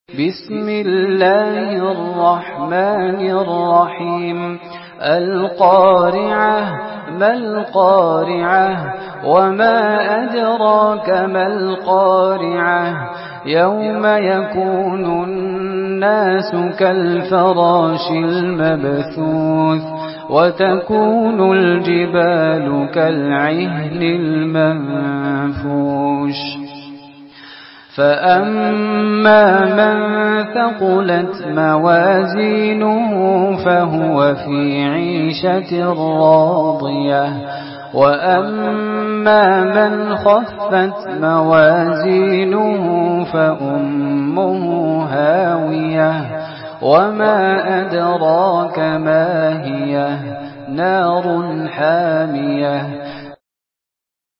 بسم الله الرحمن الرحيم القارعة ما القارعة وما أدراك ما القارعة يوم يكون الناس كالفراش المبثوث وتكون الجبال كالعهن المنفوش فأما من ثقلت موازينه فهو في عيشة راضية وأما من خفت موازينه فأمه هاوية وما أدراك ما هي نار حامية